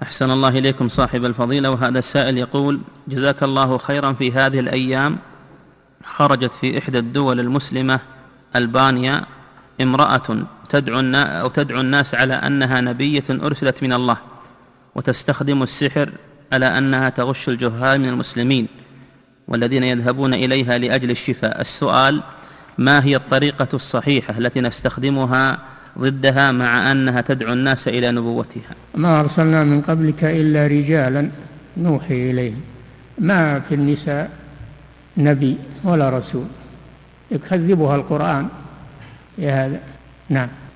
أحسن الله إليكم صاحب الفضيلة. وهذا السائل يقول: جزاك الله خيرا، في هذه الأيام خرجت في إحدى الدول المسلمة ألبانيا امرأة تدعو الناس على أنها نبية أرسلت من الله، وتستخدم السحر على أنها تغش الجهال من المسلمين والذين يذهبون إليها لأجل الشفاء. السؤال: ما هي الطريقة الصحيحة التي نستخدمها ضدها مع أنها تدعو الناس إلى نبوتها؟ ما أرسلنا من قبلك إلا رجالا نوحي إليهم، ما في النساء نبي ولا رسول، يكذبها القرآن يا هذا. نعم.